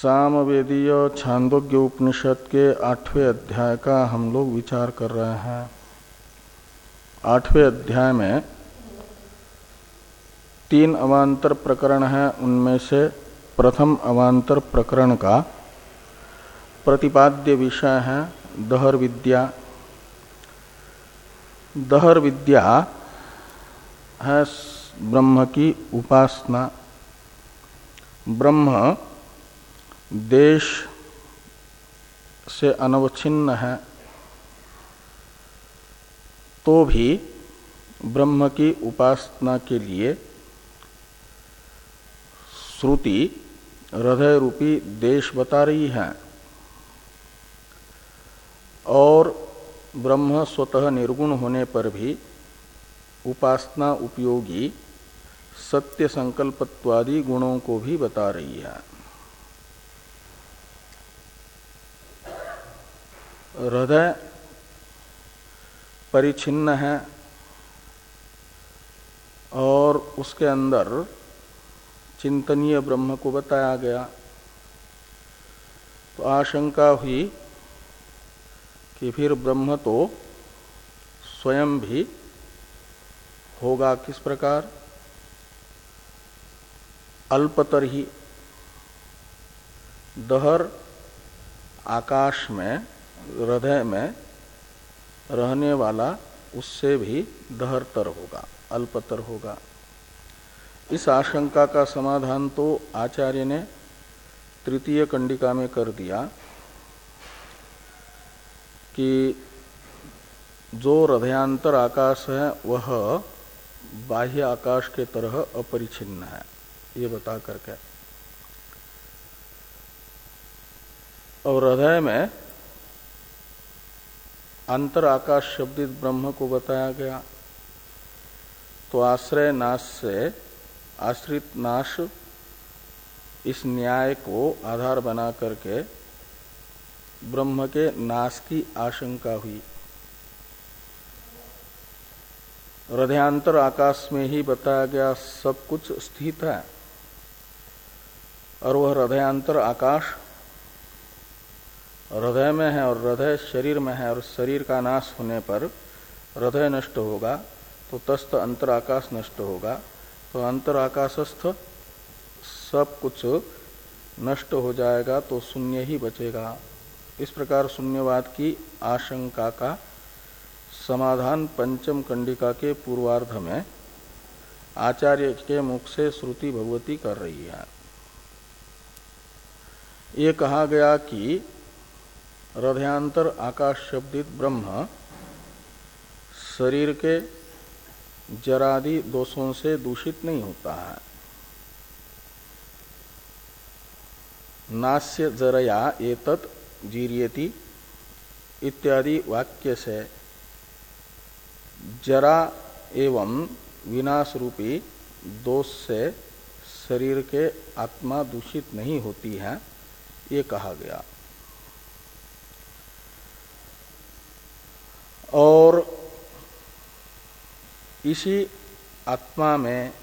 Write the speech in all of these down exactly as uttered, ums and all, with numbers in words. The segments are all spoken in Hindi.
सामवेदीय छांदोग्य उपनिषद के आठवें अध्याय का हम लोग विचार कर रहे हैं। आठवें अध्याय में तीन अवान्तर प्रकरण हैं। उनमें से प्रथम अवान्तर प्रकरण का प्रतिपाद्य विषय है दहर विद्या। दहर विद्या है ब्रह्म की उपासना। ब्रह्म देश से अनवच्छिन्न है, तो भी ब्रह्म की उपासना के लिए श्रुति हृदय रूपी देश बता रही है और ब्रह्म स्वतः निर्गुण होने पर भी उपासना उपयोगी सत्य संकल्पत्वादि गुणों को भी बता रही है। हृदय परिच्छिन्न है और उसके अंदर चिंतनीय ब्रह्म को बताया गया, तो आशंका हुई कि फिर ब्रह्म तो स्वयं भी होगा किस प्रकार? अल्पतर ही। दहर आकाश में हृदय में रहने वाला उससे भी दहरतर होगा, अल्पतर होगा। इस आशंका का समाधान तो आचार्य ने तृतीय कंडिका में कर दिया कि जो हृदयांतर आकाश है वह बाह्य आकाश के तरह अपरिच्छिन्न है, ये बता करके। और हृदय में अंतर आकाश शब्दित ब्रह्म को बताया गया, तो आश्रय नाश से आश्रित नाश इस न्याय को आधार बना करके ब्रह्म के नाश की आशंका हुई। हृदयांतर आकाश में ही बताया गया सब कुछ स्थित है और वह हृदयांतर आकाश हृदय में है और हृदय शरीर में है और शरीर का नाश होने पर हृदय नष्ट होगा तो तस्थ अंतर आकाश नष्ट होगा, तो अंतर आकाशस्थ सब कुछ नष्ट हो जाएगा तो शून्य ही बचेगा। इस प्रकार शून्यवाद की आशंका का समाधान पंचम कंडिका के पूर्वार्ध में आचार्य के मुख से श्रुति भगवती कर रही है। ये कहा गया कि हृदयांतर आकाश शब्दित ब्रह्म शरीर के जरादि दोषों से दूषित नहीं होता है। नास्य जरया एतत् जीर्यति इत्यादि वाक्य से जरा एवं विनाश रूपी दोष से शरीर के आत्मा दूषित नहीं होती है, ये कहा गया। और इसी आत्मा में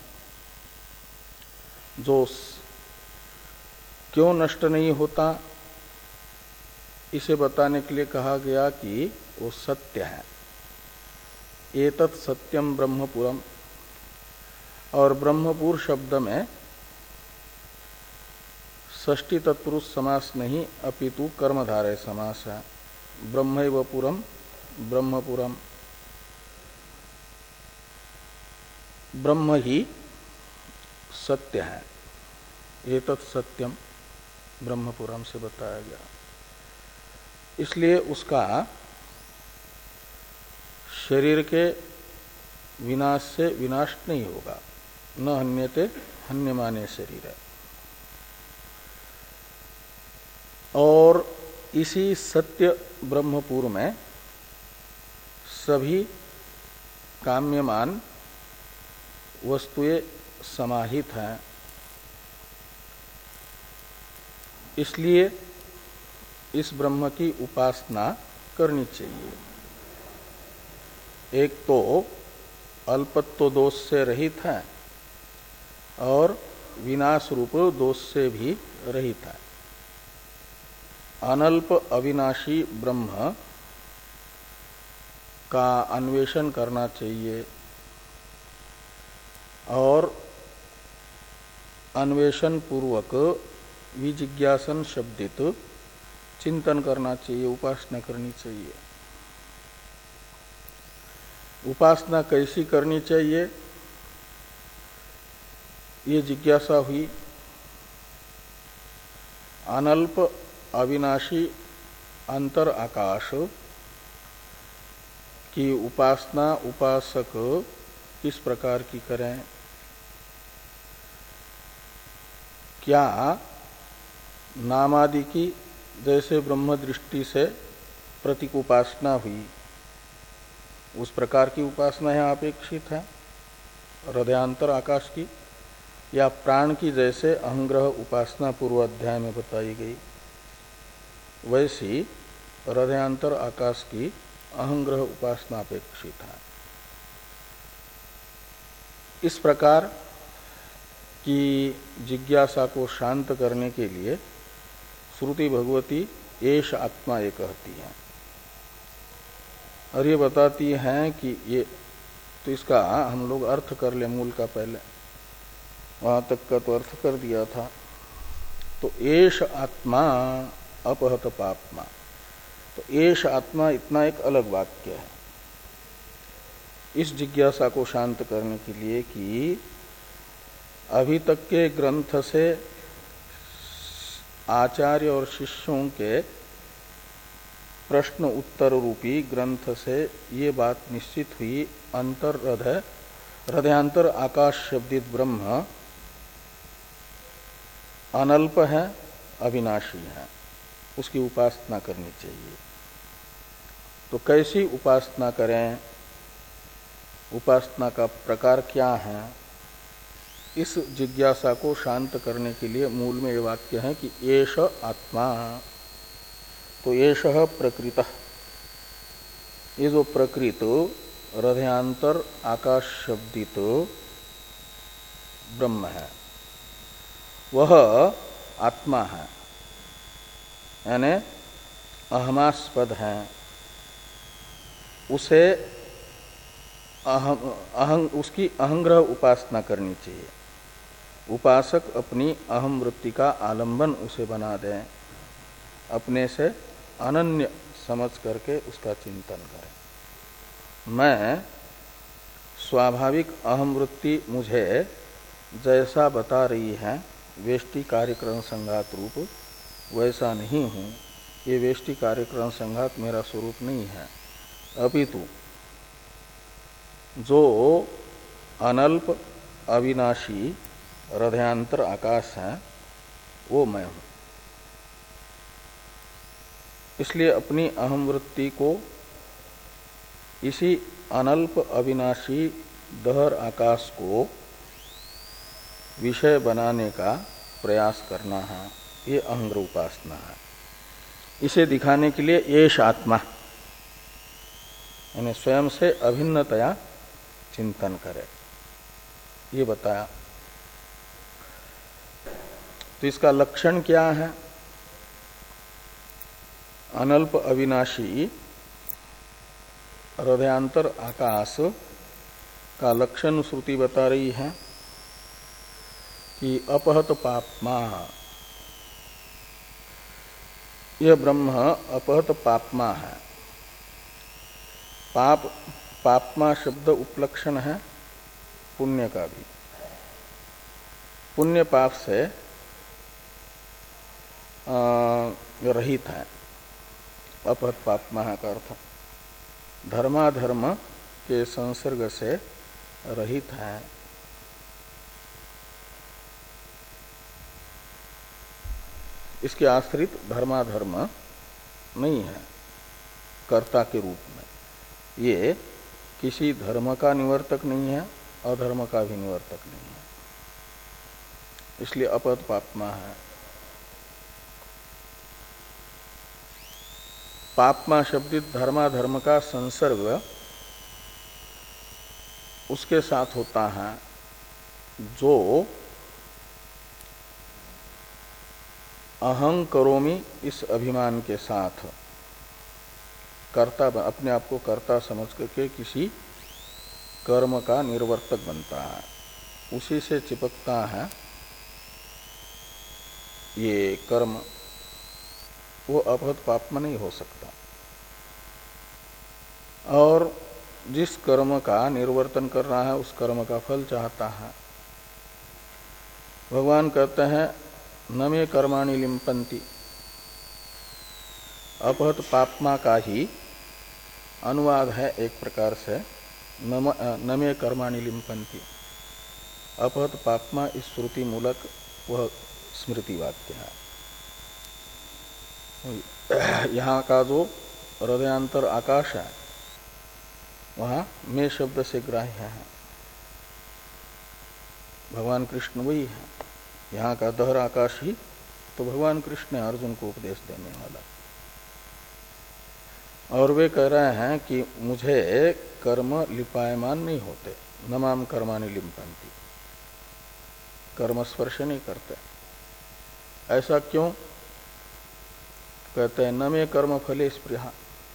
जो क्यों नष्ट नहीं होता, इसे बताने के लिए कहा गया कि वो सत्य है। एतत् सत्यम ब्रह्मपुरम। और ब्रह्मपुर शब्द में षष्ठी तत्पुरुष समास नहीं अपितु कर्मधारय समास है। ब्रह्मैव पुरम ब्रह्मपुरम। ब्रह्म ही सत्य है, एतत् सत्यम ब्रह्मपुरम से बताया गया। इसलिए उसका शरीर के विनाश से विनाश नहीं होगा। न हन्यते हन्यमाने शरीर है। और इसी सत्य ब्रह्मपुर में सभी काम्यमान वस्तुएं समाहित हैं। इसलिए इस ब्रह्म की उपासना करनी चाहिए। एक तो अल्पत्व दोष से रहित है और विनाश रूप दोष से भी रहित है। अनल्प अविनाशी ब्रह्म का अन्वेषण करना चाहिए और अन्वेषण पूर्वक विजिज्ञासन शब्दित चिंतन करना चाहिए, उपासना करनी चाहिए। उपासना कैसी करनी चाहिए ये जिज्ञासा हुई। अनल्प अविनाशी अंतर आकाश की उपासना उपासक किस प्रकार की करें? क्या नामादि की जैसे ब्रह्म दृष्टि से प्रतीक उपासना हुई उस प्रकार की उपासना यहाँ अपेक्षित है हृदयांतर आकाश की, या प्राण की जैसे अहंग्रह उपासना पूर्व अध्याय में बताई गई वैसी हृदयांतर आकाश की अहंग्रह उपासना अपेक्षित है। इस प्रकार की जिज्ञासा को शांत करने के लिए श्रुति भगवती एष आत्मा ये कहती है और ये बताती हैं कि ये, तो इसका हम लोग अर्थ कर ले मूल का, पहले वहां तक का तो अर्थ कर दिया था। तो एष आत्मा अपहत पापमा, तो एष आत्मा इतना एक अलग वाक्य है इस जिज्ञासा को शांत करने के लिए कि अभी तक के ग्रंथ से आचार्य और शिष्यों के प्रश्न उत्तर रूपी ग्रंथ से ये बात निश्चित हुई, अंतर हृदय हृदयांतर आकाश शब्दित ब्रह्म अनल्प है, अविनाशी है, उसकी उपासना करनी चाहिए। तो कैसी उपासना करें, उपासना का प्रकार क्या है, इस जिज्ञासा को शांत करने के लिए मूल में ये वाक्य है कि एष आत्मा, तो एष प्रकृत, ये जो प्रकृत हृदयांतर आकाश शब्दित ब्रह्म है वह आत्मा है, यानी अहमास्पद है। उसे अहं, अहं उसकी अहंग्रह उपासना करनी चाहिए। उपासक अपनी अहम वृत्ति का आलंबन उसे बना दें, अपने से अनन्य समझ करके उसका चिंतन करें। मैं स्वाभाविक अहम वृत्ति मुझे जैसा बता रही है वेष्टि कार्यक्रम संघात रूप, वैसा नहीं हूँ। ये वेष्टि कार्यक्रम संघात मेरा स्वरूप नहीं है, अपितु जो अनल्प अविनाशी हृदयांतर आकाश है वो मैं हूं। इसलिए अपनी अहम वृत्ति को इसी अनल्प अविनाशी दहर आकाश को विषय बनाने का प्रयास करना है, ये अहंग्रह उपासना है। इसे दिखाने के लिए एष आत्मा, यानी स्वयं से अभिन्नतया चिंतन करे, ये बताया। तो इसका लक्षण क्या है? अनल्प अविनाशी हृदयांतर आकाश का लक्षण श्रुति बता रही है कि अपहत पापमा, यह ब्रह्म अपहत पापमा है। पाप पापमा शब्द उपलक्षण है पुण्य का भी। पुण्य पाप से रहित है, अपहत पापमा का अर्थ धर्माधर्म के संसर्ग से रहित है। इसके आश्रित धर्माधर्म नहीं है कर्ता के रूप में। ये किसी धर्म का निवर्तक नहीं है, अधर्म का भी निवर्तक नहीं है, इसलिए अपहत पापमा है। पापमा शब्दित धर्माधर्म का संसर्ग उसके साथ होता है जो अहं करोमि इस अभिमान के साथ कर्ता, अपने आप को कर्ता समझ करके किसी कर्म का निर्वर्तक बनता है, उसी से चिपकता है ये कर्म, वो अपहत पापमा नहीं हो सकता। और जिस कर्म का निर्वर्तन कर रहा है उस कर्म का फल चाहता है। भगवान कहते हैं न मे कर्माणि लिम्पन्ति, अपहत पापमा का ही अनुवाद है एक प्रकार से न मे कर्माणि लिम्पन्ति। अपहत पापमा इस श्रुति मूलक वह स्मृति वाक्य है। यहाँ का जो हृदयांतर आकाश है वहाँ मैं शब्द से ग्राह्य है, भगवान कृष्ण वही है। यहाँ का दहर आकाश ही तो भगवान कृष्ण है अर्जुन को उपदेश देने वाला। और वे कह रहे हैं कि मुझे कर्म लिपायमान नहीं होते, न माम कर्माणि लिम्पन्ति, कर्म स्पर्श नहीं करते। ऐसा क्यों? कहते हैं न मे कर्म फले स्पृहा,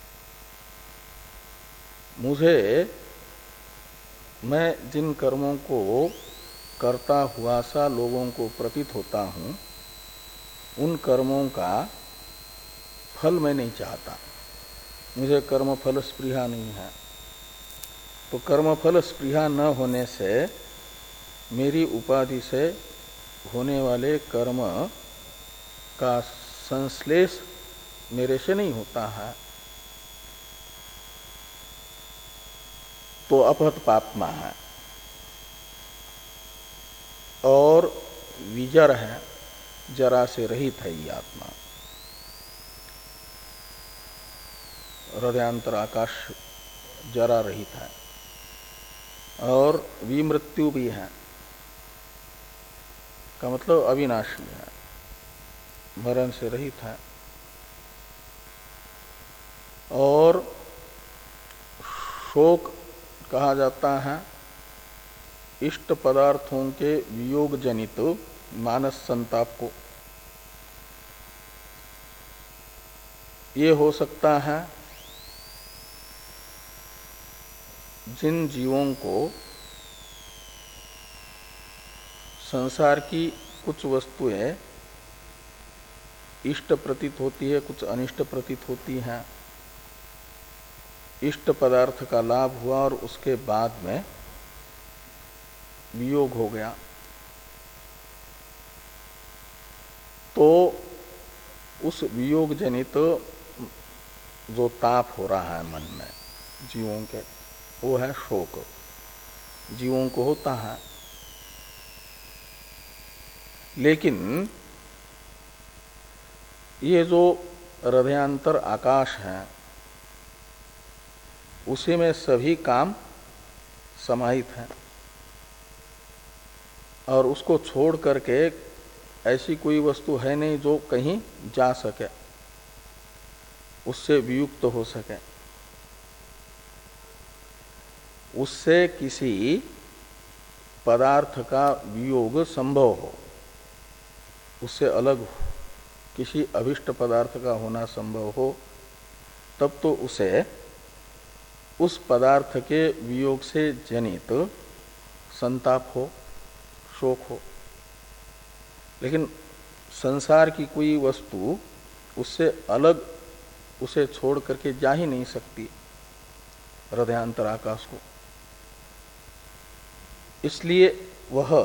मुझे मैं जिन कर्मों को करता हुआ सा लोगों को प्रतीत होता हूँ उन कर्मों का फल मैं नहीं चाहता, मुझे कर्म फल स्पृहा नहीं है। तो कर्म फल स्पृहा न होने से मेरी उपाधि से होने वाले कर्म का संश्लेष मेरे से नहीं होता है, तो अपहत पापमा है। और विजर है, जरा से रहित है ये आत्मा। हृदयांतर आकाश जरा रहित है और विमृत्यु भी है, का मतलब अविनाशी है, मरण से रहित है। और शोक कहा जाता है इष्ट पदार्थों के वियोग जनित मानस संताप को। ये हो सकता है जिन जीवों को संसार की कुछ वस्तुएं इष्ट प्रतीत होती है, कुछ अनिष्ट प्रतीत होती हैं। इष्ट पदार्थ का लाभ हुआ और उसके बाद में वियोग हो गया, तो उस वियोग जनित जो ताप हो रहा है मन में जीवों के, वो है शोक, जीवों को होता है। लेकिन ये जो हृदयांतर आकाश है उसी में सभी काम समाहित हैं, और उसको छोड़ करके ऐसी कोई वस्तु है नहीं जो कहीं जा सके, उससे वियुक्त हो सके, उससे किसी पदार्थ का वियोग संभव हो, उससे अलग किसी अभिष्ट पदार्थ का होना संभव हो, तब तो उसे उस पदार्थ के वियोग से जनित संताप हो, शोक हो। लेकिन संसार की कोई वस्तु उससे अलग उसे छोड़ करके जा ही नहीं सकती हृदयांतर आकाश को। इसलिए वह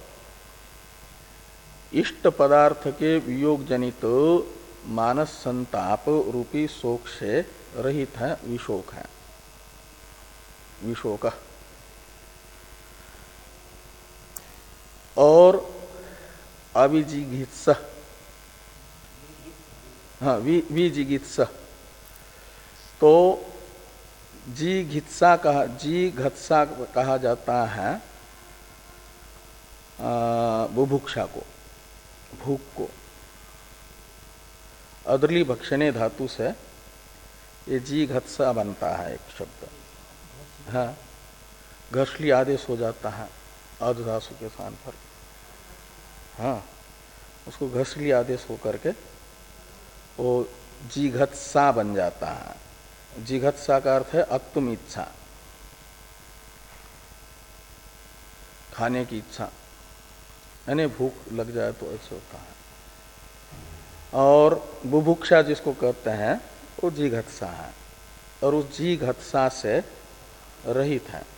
इष्ट पदार्थ के वियोग जनित मानस संताप रूपी शोक से रहित है, विशोक है, विशोक। और अविजिगित्सा, हाँ विजिगित्सा, तो जिघित्सा कहा जिघत्सा कहा जाता है बुभुक्षा को, भूख को। अदली भक्षणे धातु से ये जिघत्सा बनता है एक शब्द। हाँ, घर्षली आदेश हो जाता है अध धातु के स्थान पर। हाँ, उसको घसली आदेश होकर के वो जिघत्सा बन जाता है। जिघत्सा का अर्थ है अत्तुम इच्छा, खाने की इच्छा, यानी भूख लग जाए तो ऐसे होता है। और बुभुक्षा जिसको कहते हैं वो जिघत्सा है, और उस जिघत्सा से रहित है।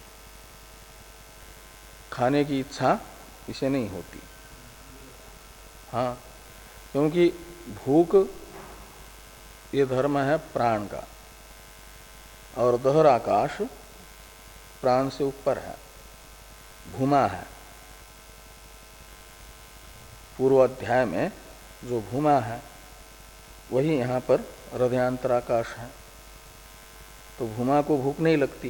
खाने की इच्छा इसे नहीं होती। हाँ, क्योंकि भूख ये धर्म है प्राण का, और दहर आकाश प्राण से ऊपर है, भूमा है। पूर्व अध्याय में जो भूमा है वही यहाँ पर हृदयांतर आकाश है। तो भूमा को भूख नहीं लगती,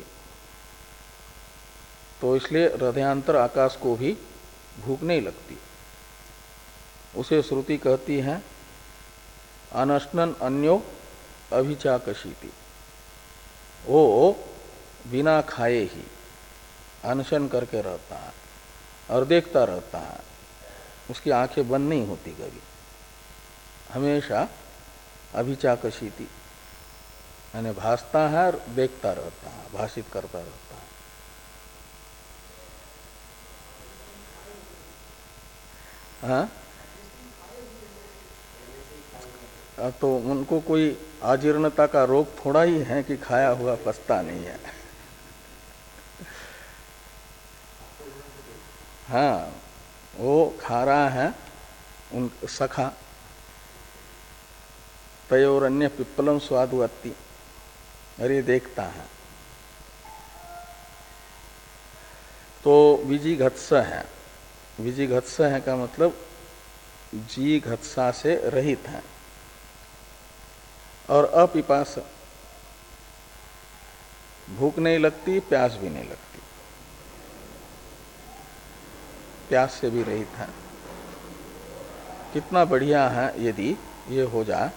तो इसलिए हृदयांतर आकाश को भी भूख नहीं लगती। उसे श्रुति कहती है अनशनन अन्यो अभिचाकशीति। वो बिना खाए ही अनशन करके रहता है और देखता रहता है, उसकी आंखें बंद नहीं होती कभी, हमेशा अभिचाकशीति यानी भासता है और देखता रहता है, भाषित करता रहता है। हाँ, तो उनको कोई अजीर्णता का रोग थोड़ा ही है कि खाया हुआ पचता नहीं है। हाँ, वो खा रहा है उन सखा तयोरन्य पिप्पलम स्वादुअत्ति, अरे देखता है। तो विजिघत्स है, विजिघत्स है का मतलब जी घत्सा से रहित है। और अपिपास, भूख नहीं लगती, प्यास भी नहीं लगती, प्यास से भी रहित है। कितना बढ़िया है यदि ये हो जाए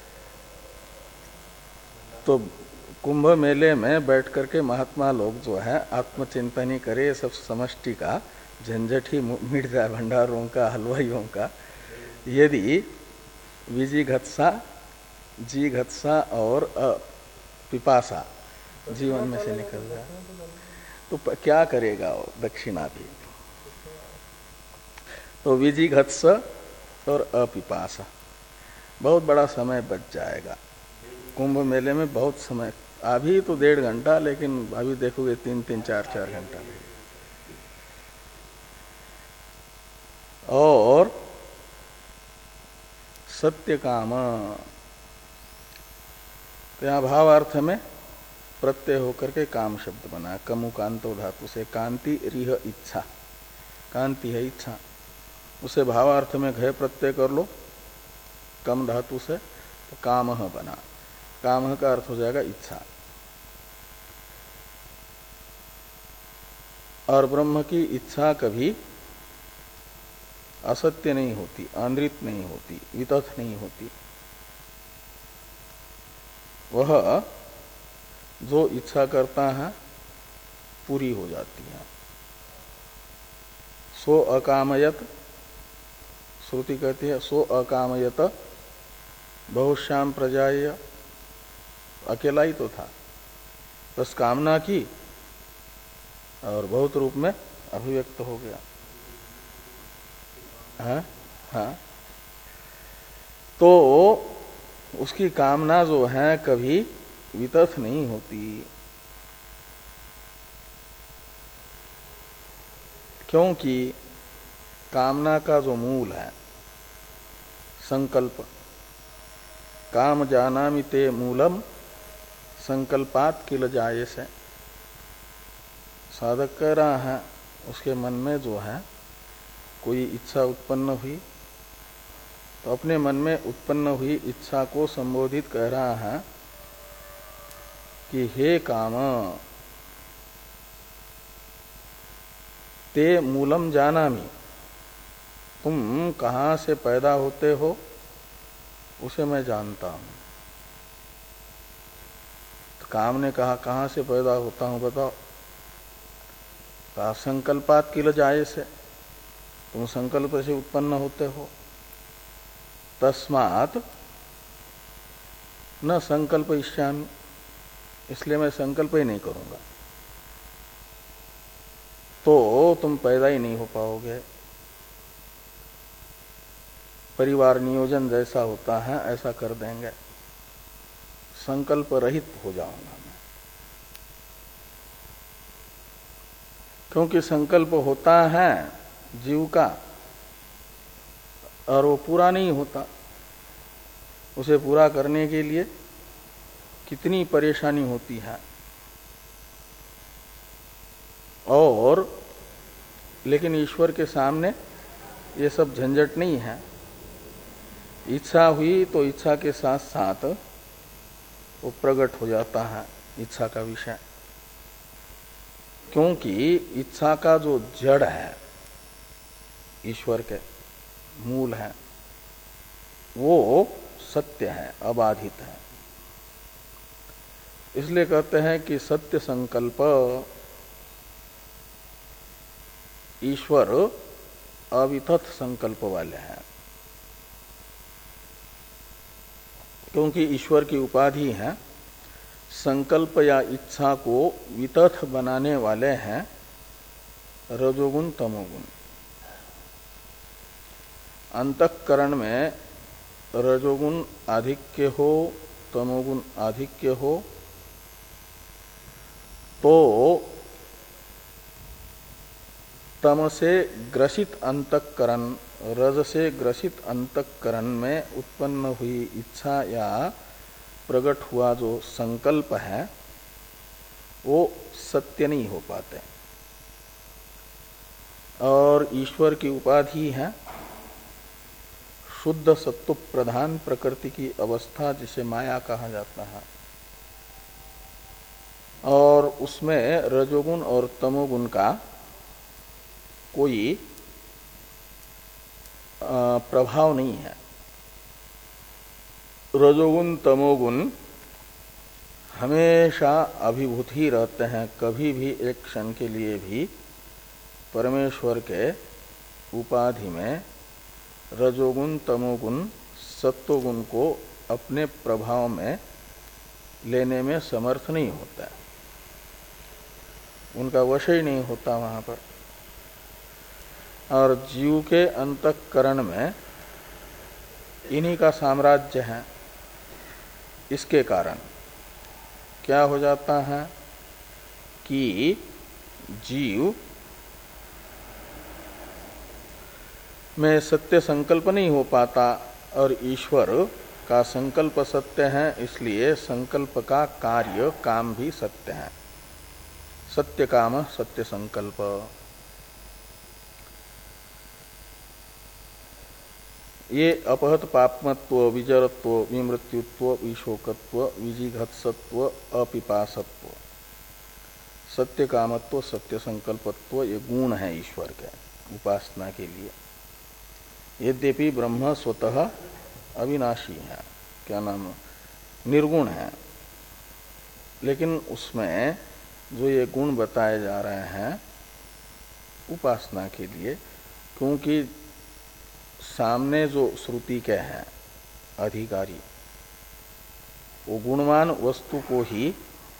तो कुंभ मेले में बैठ करके महात्मा लोग जो है आत्मचिंतन ही करे, सब समष्टि का झंझट ही मिट जाए, भंडारों का, हलवाइयों का। यदि विजिघत्सा, जिघत्सा और पिपासा जीवन में से निकल जाए तो क्या करेगा वो दक्षिणा भी। तो विजिघत्स और अपिपासा, बहुत बड़ा समय बच जाएगा। कुंभ मेले में बहुत समय, अभी तो डेढ़ घंटा, लेकिन अभी देखोगे तीन तीन चार चार घंटा। और सत्य काम, तो यहाँ भावार्थ में प्रत्यय होकर के काम शब्द बना, कमु कांतो धातु से, कांति रिह इच्छा, कांति है इच्छा, उसे भावार्थ में घय प्रत्यय कर लो कम धातु से, तो कामह बना। कामह का अर्थ हो जाएगा इच्छा। और ब्रह्म की इच्छा कभी असत्य नहीं होती, आंद्रित नहीं होती, वितथ नहीं होती। वह जो इच्छा करता है पूरी हो जाती है। सो अकामयत, श्रुति कहती है सो अकामयत बहुश्याम प्रजाय, अकेला ही तो था, बस कामना की और बहुत रूप में अभिव्यक्त हो गया। हाँ हाँ, तो उसकी कामना जो है कभी वितथ नहीं होती। क्योंकि कामना का जो मूल है संकल्प, काम जानामि ते मूलम संकल्पात किल जायसे। साधक कह रहा है उसके मन में जो है कोई इच्छा उत्पन्न हुई, तो अपने मन में उत्पन्न हुई इच्छा को संबोधित कह रहा है कि हे काम ते मूलम जानामि, तुम कहाँ से पैदा होते हो उसे मैं जानता हूं। तो काम ने कहा कहाँ से पैदा होता हूं बताओ। कहा संकल्पात किल जाए से, तुम संकल्प से उत्पन्न होते हो। तस्मात् न संकल्पयिष्यामि, इसलिए मैं संकल्प ही नहीं करूंगा। तो तुम पैदा ही नहीं हो पाओगे। परिवार नियोजन जैसा होता है ऐसा कर देंगे, संकल्प रहित हो जाऊंगा मैं। क्योंकि संकल्प होता है जीव का और वो पूरा नहीं होता। उसे पूरा करने के लिए कितनी परेशानी होती है। और लेकिन ईश्वर के सामने ये सब झंझट नहीं है। इच्छा हुई तो इच्छा के साथ साथ वो प्रकट हो जाता है इच्छा का विषय। क्योंकि इच्छा का जो जड़ है, ईश्वर के मूल है, वो सत्य है, अबाधित है। इसलिए कहते हैं कि सत्य संकल्प ईश्वर अवितथ संकल्प वाले हैं। क्योंकि ईश्वर की उपाधि है, संकल्प या इच्छा को वितथ बनाने वाले हैं रजोगुण तमोगुण। अंतःकरण में रजोगुण आधिक्य हो, तमोगुण आधिक्य हो, तो तम से ग्रसित अंतःकरण, रज से ग्रसित अंतःकरण में उत्पन्न हुई इच्छा या प्रकट हुआ जो संकल्प है वो सत्य नहीं हो पाते। और ईश्वर की उपाधि है शुद्ध सत्व प्रधान प्रकृति की अवस्था, जिसे माया कहा जाता है। और उसमें रजोगुण और तमोगुण का कोई प्रभाव नहीं है। रजोगुण तमोगुण हमेशा अभिभूत ही रहते हैं। कभी भी एक क्षण के लिए भी परमेश्वर के उपाधि में रजोगुण तमोगुण सत्वगुण को अपने प्रभाव में लेने में समर्थ नहीं होता है। उनका वश ही नहीं होता वहां पर। और जीव के अंतःकरण में इन्हीं का साम्राज्य है। इसके कारण क्या हो जाता है कि जीव में सत्य संकल्प नहीं हो पाता और ईश्वर का संकल्प सत्य है, इसलिए संकल्प का कार्य काम भी सत्य है। सत्य काम सत्य संकल्प। ये अपहत पापमत्व, विजरत्व, विमृत्युत्व, विशोकत्व, विजिघत्सत्व, अपिपासत्व, सत्य कामत्व, सत्य संकल्पत्व, ये गुण है ईश्वर के उपासना के लिए। यद्यपि ब्रह्म स्वतः अविनाशी है, क्या नाम, निर्गुण है, लेकिन उसमें जो ये गुण बताए जा रहे हैं उपासना के लिए, क्योंकि सामने जो श्रुति के हैं अधिकारी वो गुणवान वस्तु को ही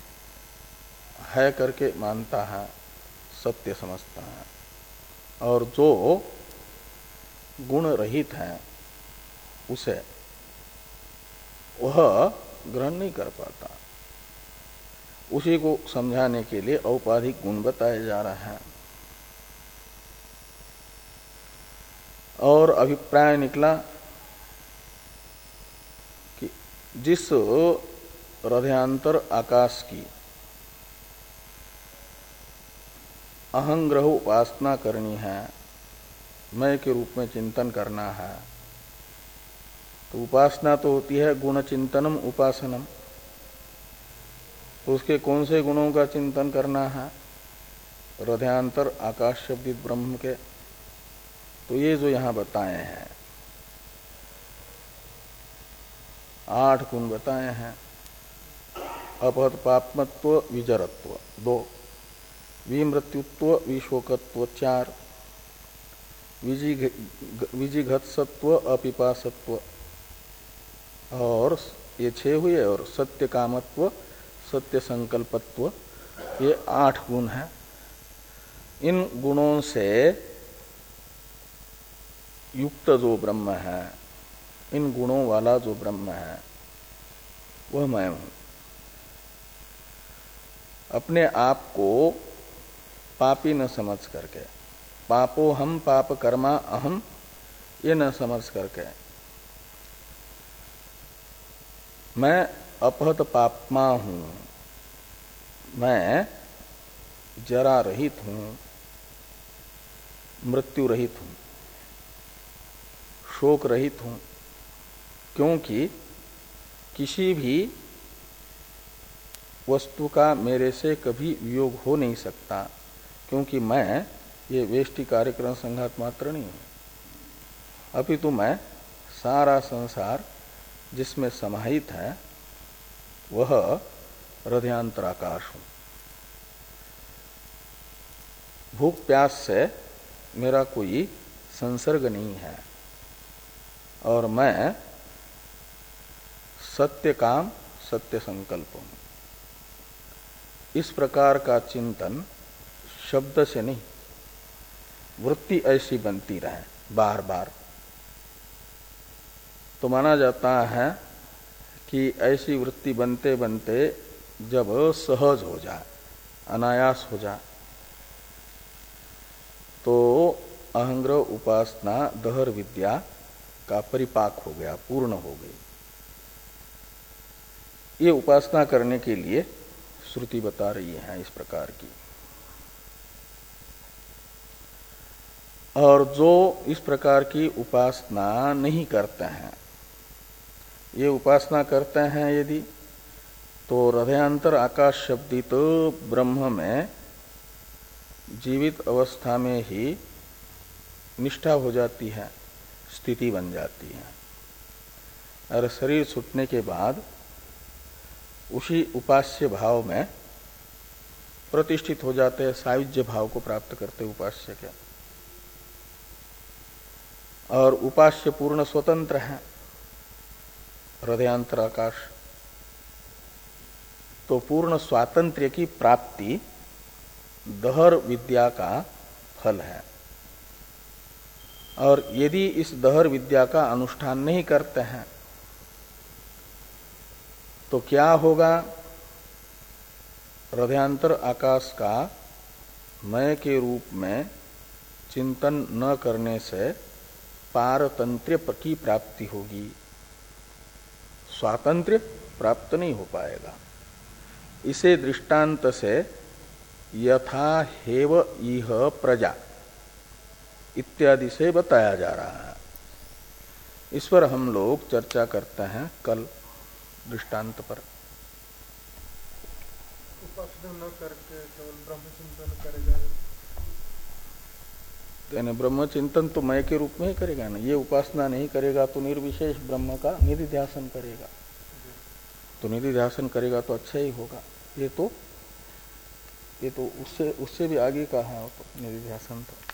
है करके मानता है, सत्य समझता है, और जो गुण रहित है उसे वह ग्रहण नहीं कर पाता। उसी को समझाने के लिए औपाधिक गुण बताए जा रहे हैं। और अभिप्राय निकला कि जिस हृदयांतर आकाश की अहंग्रह उपासना करनी है, मैं के रूप में चिंतन करना है, तो उपासना तो होती है गुण चिंतनम उपासनम। तो उसके कौन से गुणों का चिंतन करना है? हृदयांतर आकाश शब्दित ब्रह्म के। तो ये जो यहां बताए हैं आठ गुण बताए हैं। अपहत पापमत्व, विजरत्व दो, विमृत्युत्व, विशोकत्व चार, विजिघत्सत्व, अपिपासत्व और ये छह हुए, और सत्य कामत्व, सत्य संकल्पत्व, ये आठ गुण हैं। इन गुणों से युक्त जो ब्रह्म है, इन गुणों वाला जो ब्रह्म है, वह मैं हूं। अपने आप को पापी न समझ करके, पापो हम पाप कर्मा अहम, ये न समझ करके मैं अपहत पापमा हूं, मैं जरा रहित हूं, मृत्यु रहित हूं, शोक रहित हूं, क्योंकि किसी भी वस्तु का मेरे से कभी वियोग हो नहीं सकता, क्योंकि मैं ये वेष्टि कार्यक्रम संघात मात्र नहीं हूं, अपितु मैं सारा संसार जिसमें समाहित है वह हृदयांतराकाश हूं। भूख प्यास से मेरा कोई संसर्ग नहीं है, और मैं सत्य काम सत्य संकल्प हूं। इस प्रकार का चिंतन शब्द से नहीं, वृत्ति ऐसी बनती रहे बार बार, तो माना जाता है कि ऐसी वृत्ति बनते बनते जब सहज हो जाए, अनायास हो जाए, तो अहंग्रह उपासना दहर विद्या का परिपाक हो गया, पूर्ण हो गई। ये उपासना करने के लिए श्रुति बता रही है इस प्रकार की। और जो इस प्रकार की उपासना नहीं करते हैं, ये उपासना करते हैं यदि, तो हृदयांतर आकाश शब्दित ब्रह्म में जीवित अवस्था में ही निष्ठा हो जाती है, स्थिति बन जाती है, और शरीर छूटने के बाद उसी उपास्य भाव में प्रतिष्ठित हो जाते हैं, सायुज्य भाव को प्राप्त करते उपास्य के। और उपास्य पूर्ण स्वतंत्र है, हृदयांतर आकाश, तो पूर्ण स्वातंत्र्य की प्राप्ति दहर विद्या का फल है। और यदि इस दहर विद्या का अनुष्ठान नहीं करते हैं तो क्या होगा? हृदयांतर आकाश का मय के रूप में चिंतन न करने से पारतंत्र्य की प्राप्ति होगी, स्वातंत्र्य प्राप्त नहीं हो पाएगा। इसे दृष्टांत से यथा हेव इह प्रजा इत्यादि से बताया जा रहा है। इस पर हम लोग चर्चा करते हैं कल दृष्टांत पर। उपासना न करके केवल ब्रह्म चिंतन करेगा, यानी ब्रह्म चिंतन तो मय के रूप में ही करेगा ना। ये उपासना नहीं करेगा तो निर्विशेष ब्रह्म का निधिध्यासन करेगा, तो निधिध्यासन करेगा तो अच्छा ही होगा। ये तो ये तो उससे उससे भी आगे का है तो निधिध्यासन तो